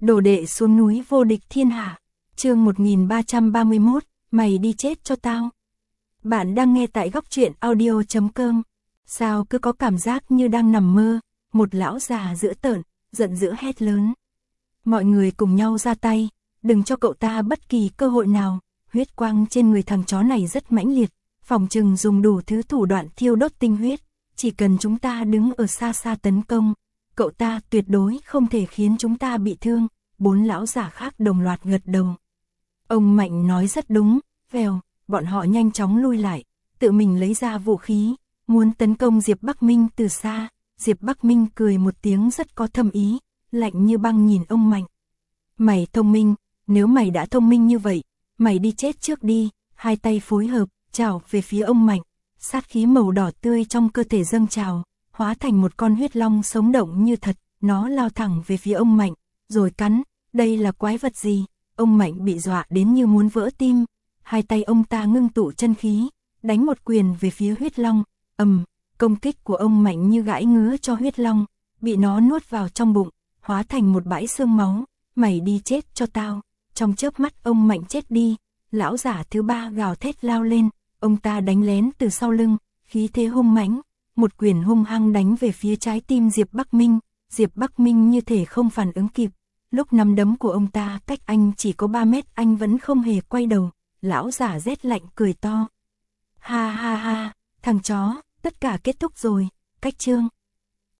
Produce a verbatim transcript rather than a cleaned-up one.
Đồ đệ xuống núi vô địch thiên hạ. Chương một nghìn ba trăm ba mươi mốt, mày đi chết cho tao. Bạn đang nghe tại góc truyện audio chấm com. Sao cứ có cảm giác như đang nằm mơ, một lão già dữ tợn, giận dữ hét lớn. Mọi người cùng nhau ra tay, đừng cho cậu ta bất kỳ cơ hội nào, huyết quang trên người thằng chó này rất mãnh liệt, phòng trừng dùng đủ thứ thủ đoạn thiêu đốt tinh huyết, chỉ cần chúng ta đứng ở xa xa tấn công, cậu ta tuyệt đối không thể khiến chúng ta bị thương. Bốn lão giả khác đồng loạt gật đầu. Ông Mạnh nói rất đúng, vèo, bọn họ nhanh chóng lui lại, tự mình lấy ra vũ khí, muốn tấn công Diệp Bắc Minh từ xa. Diệp Bắc Minh cười một tiếng rất có thâm ý, lạnh như băng nhìn ông Mạnh. Mày thông minh, nếu mày đã thông minh như vậy, mày đi chết trước đi. Hai tay phối hợp, chào về phía ông Mạnh, sát khí màu đỏ tươi trong cơ thể dâng trào, hóa thành một con huyết long sống động như thật, nó lao thẳng về phía ông Mạnh, rồi cắn. Đây là quái vật gì? Ông Mạnh bị dọa đến như muốn vỡ tim, hai tay ông ta ngưng tụ chân khí, đánh một quyền về phía huyết long. Ầm, công kích của ông Mạnh như gãi ngứa cho huyết long, bị nó nuốt vào trong bụng, hóa thành một bãi xương máu. Mày đi chết cho tao. Trong chớp mắt ông Mạnh chết đi. Lão giả thứ ba gào thét lao lên, ông ta đánh lén từ sau lưng, khí thế hung mãnh, một quyền hung hăng đánh về phía trái tim Diệp Bắc Minh. Diệp Bắc Minh như thể không phản ứng kịp. Lúc nắm đấm của ông ta cách anh chỉ có ba mét, anh vẫn không hề quay đầu. Lão giả rét lạnh cười to. Ha ha ha, thằng chó, tất cả kết thúc rồi. Cách chương.